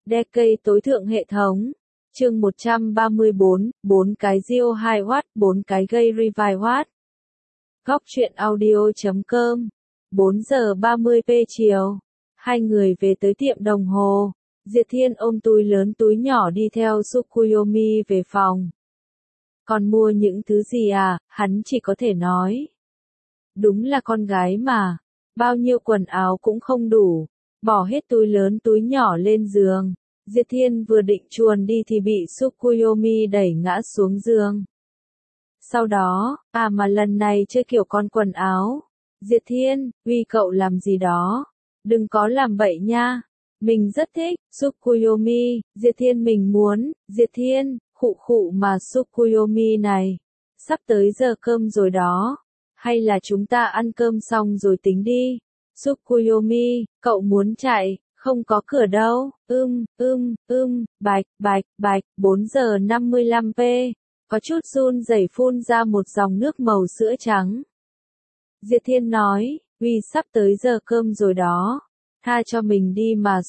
Decade tối thượng hệ thống. Chương 134, 4 cái Dio 2W, 4 cái gây revive watt. Góc truyện audio.com. 4 giờ 30 chiều. Hai người về tới tiệm đồng hồ. Diệp Thiên ôm túi lớn túi nhỏ đi theo Tsukuyomi về phòng. Còn mua những thứ gì à, hắn chỉ có thể nói. Đúng là con gái mà. Bao nhiêu quần áo cũng không đủ. Bỏ hết túi lớn túi nhỏ lên giường. Diệp Thiên vừa định chuồn đi thì bị Tsukuyomi đẩy ngã xuống giường. Sau đó, mà lần này chơi kiểu con quần áo. Diệp Thiên, uy cậu làm gì đó. Đừng có làm bậy nha. Mình rất thích, Tsukuyomi, Diệp Thiên mình muốn, Diệp Thiên, khụ mà Tsukuyomi này. Sắp tới giờ cơm rồi đó. Hay là chúng ta ăn cơm xong rồi tính đi. Tsukuyomi, cậu muốn chạy, không có cửa đâu, bạch, 4 giờ 55 có chút run rẩy phun ra một dòng nước màu sữa trắng. Diệp Thiên nói, vì sắp tới giờ cơm rồi đó, tha cho mình đi mà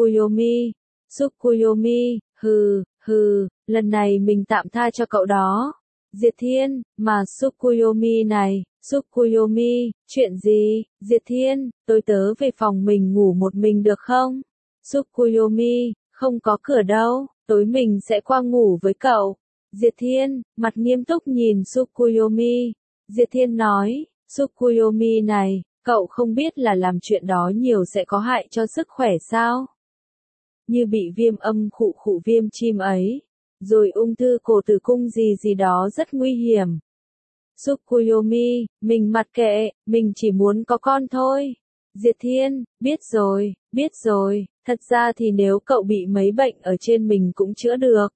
Tsukuyomi, hừ, lần này mình tạm tha cho cậu đó. Diệp Thiên, mà Tsukuyomi này, Tsukuyomi, chuyện gì? Diệp Thiên, tôi tớ về phòng mình ngủ một mình được không? Tsukuyomi, không có cửa đâu, tối mình sẽ qua ngủ với cậu. Diệp Thiên, mặt nghiêm túc nhìn Tsukuyomi. Diệp Thiên nói, Tsukuyomi này, cậu không biết là làm chuyện đó nhiều sẽ có hại cho sức khỏe sao? Như bị viêm âm khụ viêm chim ấy. Rồi ung thư cổ tử cung gì đó rất nguy hiểm. Tsukuyomi, mình mặc kệ, mình chỉ muốn có con thôi. Diệp Thiên, biết rồi, thật ra thì nếu cậu bị mấy bệnh ở trên mình cũng chữa được.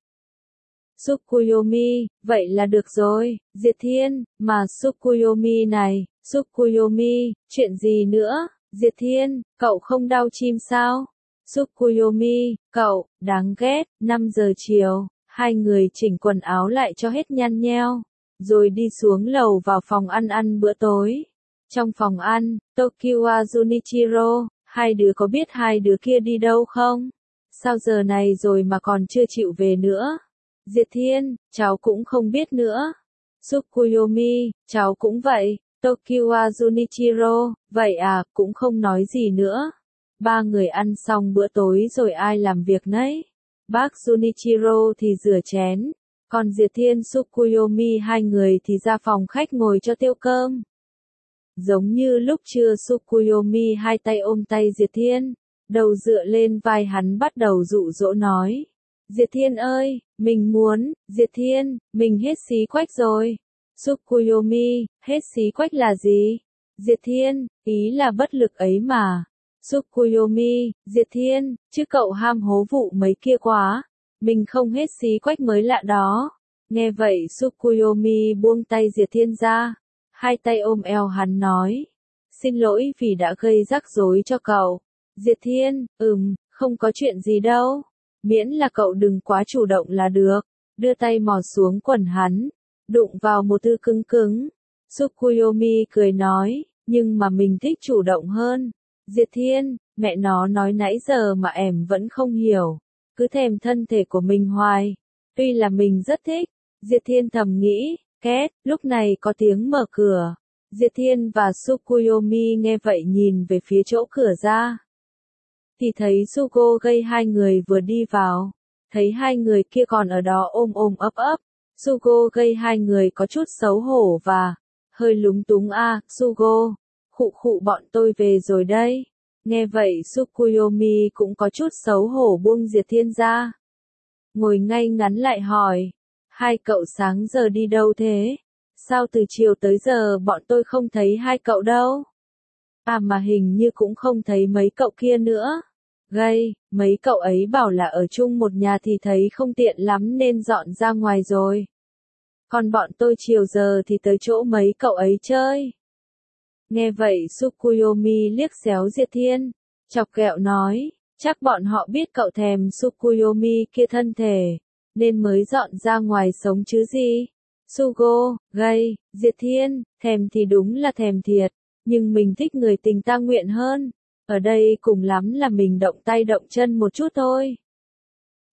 Tsukuyomi, vậy là được rồi. Diệp Thiên, mà Tsukuyomi này, Tsukuyomi, chuyện gì nữa? Diệp Thiên, cậu không đau chim sao? Tsukuyomi, cậu, đáng ghét. 5 giờ chiều. Hai người chỉnh quần áo lại cho hết nhăn nheo, rồi đi xuống lầu vào phòng ăn bữa tối. Trong phòng ăn, Tokiwa Junichiro, hai đứa có biết hai đứa kia đi đâu không? Sao giờ này rồi mà còn chưa chịu về nữa? Diệp Thiên, cháu cũng không biết nữa. Tsukuyomi, cháu cũng vậy. Tokiwa Junichiro, vậy à, cũng không nói gì nữa. Ba người ăn xong bữa tối rồi ai làm việc nấy. Bác Junichiro thì rửa chén, còn Diệp Thiên Tsukuyomi hai người thì ra phòng khách ngồi cho tiêu cơm. Giống như lúc trưa Tsukuyomi hai tay ôm tay Diệp Thiên, đầu dựa lên vai hắn bắt đầu dụ dỗ nói. Diệp Thiên ơi, mình muốn, Diệp Thiên, mình hết xí quách rồi. Tsukuyomi, hết xí quách là gì? Diệp Thiên, ý là bất lực ấy mà. Tsukuyomi, Diệp Thiên, chứ cậu ham hố vụ mấy kia quá. Mình không hết xí quách mới lạ đó. Nghe vậy Tsukuyomi buông tay Diệp Thiên ra. Hai tay ôm eo hắn nói. Xin lỗi vì đã gây rắc rối cho cậu. Diệp Thiên, không có chuyện gì đâu. Miễn là cậu đừng quá chủ động là được. Đưa tay mò xuống quần hắn. Đụng vào một thứ cứng. Tsukuyomi cười nói, nhưng mà mình thích chủ động hơn. Diệp Thiên, mẹ nó nói nãy giờ mà em vẫn không hiểu. Cứ thèm thân thể của mình hoài. Tuy là mình rất thích. Diệp Thiên thầm nghĩ, két, lúc này có tiếng mở cửa. Diệp Thiên và Tsukuyomi nghe vậy nhìn về phía chỗ cửa ra. Thì thấy Sugo gây hai người vừa đi vào. Thấy hai người kia còn ở đó ôm ấp. Sugo gây hai người có chút xấu hổ và hơi lúng túng Sugo. Khụ bọn tôi về rồi đây. Nghe vậy Tsukuyomi cũng có chút xấu hổ buông Diệp Thiên ra. Ngồi ngay ngắn lại hỏi. Hai cậu sáng giờ đi đâu thế? Sao từ chiều tới giờ bọn tôi không thấy hai cậu đâu? Mà hình như cũng không thấy mấy cậu kia nữa. Gây, mấy cậu ấy bảo là ở chung một nhà thì thấy không tiện lắm nên dọn ra ngoài rồi. Còn bọn tôi chiều giờ thì tới chỗ mấy cậu ấy chơi. Nghe vậy Tsukuyomi liếc xéo Diệp Thiên, chọc ghẹo nói, chắc bọn họ biết cậu thèm Tsukuyomi kia thân thể, nên mới dọn ra ngoài sống chứ gì. Sugo, gây, Diệp Thiên, thèm thì đúng là thèm thiệt, nhưng mình thích người tình ta nguyện hơn. Ở đây cùng lắm là mình động tay động chân một chút thôi.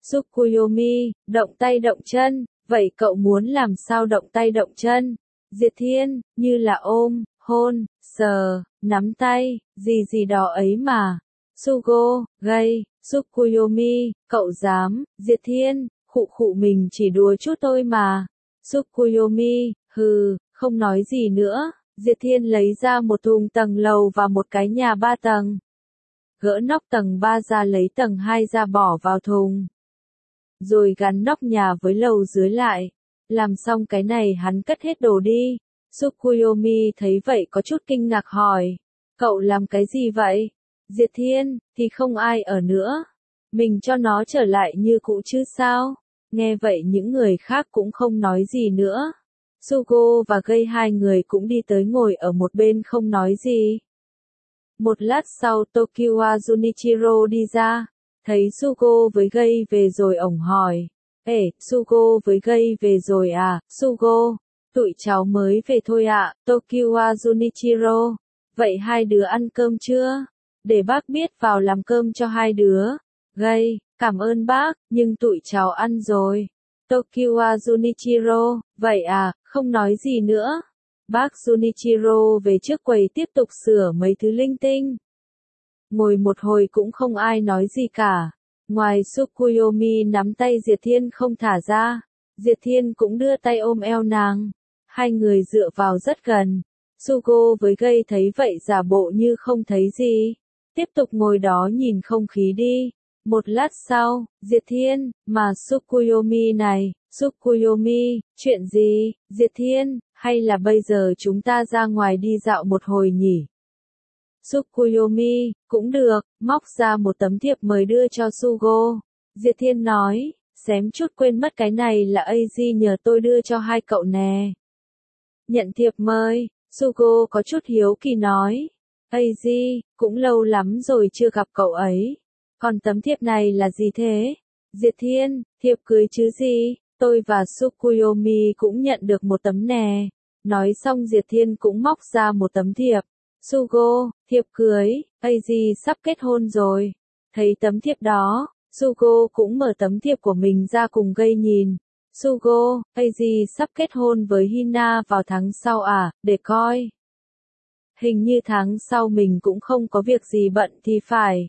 Tsukuyomi, động tay động chân, vậy cậu muốn làm sao động tay động chân? Diệt Thiên, như là ôm, hôn, sờ, nắm tay, gì gì đó ấy mà. Sugo, gây, Tsukuyomi, cậu dám, Diệt Thiên, khụ khụ mình chỉ đùa chút thôi mà. Tsukuyomi, hừ, không nói gì nữa. Diệt Thiên lấy ra một thùng tầng lầu và một cái nhà 3 tầng. Gỡ nóc tầng 3 ra lấy tầng 2 ra bỏ vào thùng. Rồi gắn nóc nhà với lầu dưới lại. Làm xong cái này hắn cất hết đồ đi. Tsukuyomi thấy vậy có chút kinh ngạc hỏi. Cậu làm cái gì vậy? Diệt Thiên, thì không ai ở nữa. Mình cho nó trở lại như cũ chứ sao? Nghe vậy những người khác cũng không nói gì nữa. Sugo và Gây hai người cũng đi tới ngồi ở một bên không nói gì. Một lát sau Tokiwa Junichiro đi ra. Thấy Sugo với Gây về rồi ổng hỏi. Ê, Sugo với Gây về rồi à, Sugo? Tụi cháu mới về thôi ạ, Tokiwa Junichiro. Vậy hai đứa ăn cơm chưa? Để bác biết vào làm cơm cho hai đứa. Gây, cảm ơn bác, nhưng tụi cháu ăn rồi. Tokiwa Junichiro, vậy à, không nói gì nữa. Bác Junichiro về trước quầy tiếp tục sửa mấy thứ linh tinh. Ngồi một hồi cũng không ai nói gì cả. Ngoài Tsukuyomi nắm tay Diệt Thiên không thả ra, Diệt Thiên cũng đưa tay ôm eo nàng. Hai người dựa vào rất gần. Sugo với Gây thấy vậy giả bộ như không thấy gì. Tiếp tục ngồi đó nhìn không khí đi. Một lát sau, Diệt Thiên, mà Tsukuyomi này, Tsukuyomi, chuyện gì, Diệt Thiên, hay là bây giờ chúng ta ra ngoài đi dạo một hồi nhỉ? Tsukuyomi, cũng được, móc ra một tấm thiệp mời đưa cho Sugo. Diệt Thiên nói, xém chút quên mất cái này là AZ nhờ tôi đưa cho hai cậu nè. Nhận thiệp mời, Sugo có chút hiếu kỳ nói. AZ, cũng lâu lắm rồi chưa gặp cậu ấy. Còn tấm thiệp này là gì thế? Diệt Thiên, thiệp cưới chứ gì? Tôi và Tsukuyomi cũng nhận được một tấm nè. Nói xong Diệt Thiên cũng móc ra một tấm thiệp. Sugo, thiệp cưới, AZ sắp kết hôn rồi. Thấy tấm thiệp đó, Sugo cũng mở tấm thiệp của mình ra cùng Gây nhìn. Sugo, AZ sắp kết hôn với Hina vào tháng sau à, để coi. Hình như tháng sau mình cũng không có việc gì bận thì phải.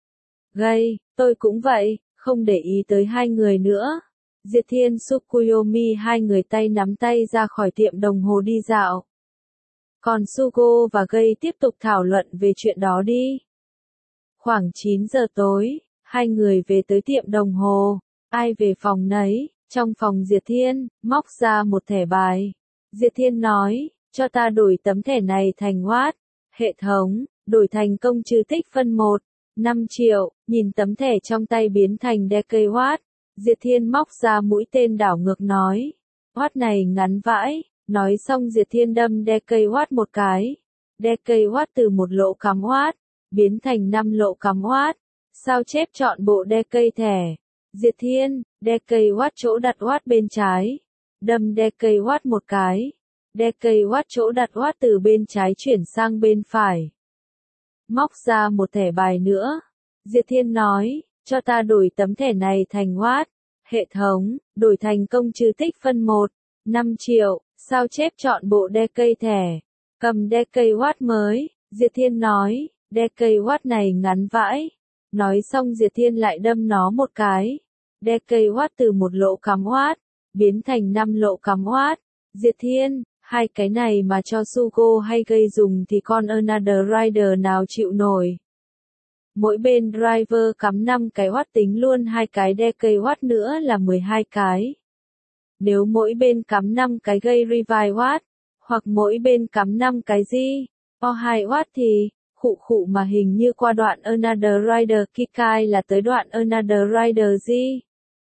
Gây, tôi cũng vậy, không để ý tới hai người nữa. Diệt Thiên Tsukuyomi hai người tay nắm tay ra khỏi tiệm đồng hồ đi dạo. Còn Sugo và Gây tiếp tục thảo luận về chuyện đó đi. Khoảng 9 giờ tối, hai người về tới tiệm đồng hồ. Ai về phòng nấy, trong phòng Diệt Thiên, móc ra một thẻ bài. Diệt Thiên nói, cho ta đổi tấm thẻ này thành watt. Hệ thống, đổi thành công trừ tích phân 1. 5 triệu, nhìn tấm thẻ trong tay biến thành decawatt. Diệt Thiên móc ra mũi tên đảo ngược nói. Watt này ngắn vãi. Nói xong Diệt Thiên đâm decawatt một cái. Decawatt từ một lỗ cắm watt, biến thành 5 lỗ cắm watt. Sao chép chọn bộ decay thẻ. Diệt Thiên, decawatt chỗ đặt watt bên trái. Đâm decawatt một cái. Decawatt chỗ đặt watt từ bên trái chuyển sang bên phải. Móc ra một thẻ bài nữa. Diệt Thiên nói, cho ta đổi tấm thẻ này thành watt. Hệ thống, đổi thành công trừ tích phân 1. 5 triệu, sao chép chọn bộ decay thẻ. Cầm decawatt mới, Diệt Thiên nói, decawatt này ngắn vãi. Nói xong Diệt Thiên lại đâm nó một cái. Decawatt từ một lỗ cắm watt, biến thành 5 lỗ cắm watt. Diệt Thiên, hai cái này mà cho Sugo hay Gây dùng thì con Another Rider nào chịu nổi. Mỗi bên driver cắm 5 cái watt tính luôn hai cái decawatt nữa là 12 cái. Nếu mỗi bên cắm 5 cái Gây revive watt, hoặc mỗi bên cắm 5 cái gì, o 2 watt thì, khụ khụ mà hình như qua đoạn Another Rider Kikai là tới đoạn Another Rider gì.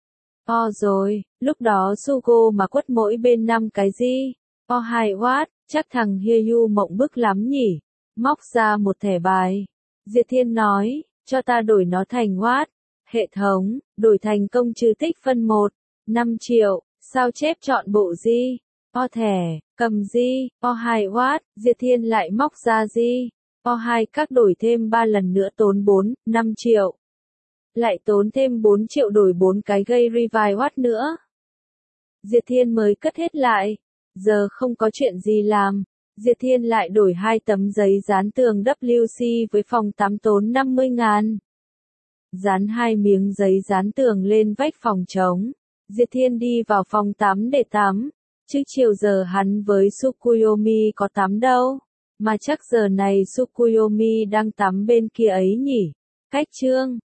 O rồi, lúc đó Sugo mà quất mỗi bên 5 cái gì, o 2 watt, chắc thằng Hyeyu mộng bức lắm nhỉ. Móc ra một thẻ bài. Diệt Thiên nói, cho ta đổi nó thành watt. Hệ thống, đổi thành công trừ tích phân 1. 5 triệu, sao chép chọn bộ gì? O thẻ, cầm gì? O 2 watt, Diệt Thiên lại móc ra gì? O 2 các đổi thêm 3 lần nữa tốn 4, 5 triệu. lại tốn thêm 4 triệu đổi 4 cái gây revive watt nữa. Diệp Thiên mới cất hết lại. Giờ không có chuyện gì làm. Diệp Thiên lại đổi 2 tấm giấy dán tường WC với phòng tắm tốn 50.000. Dán 2 miếng giấy dán tường lên vách phòng trống. Diệp Thiên đi vào phòng tắm để tắm. Chứ chiều giờ hắn với Tsukuyomi có tắm đâu. Mà chắc giờ này Tsukuyomi đang tắm bên kia ấy nhỉ. Cách chương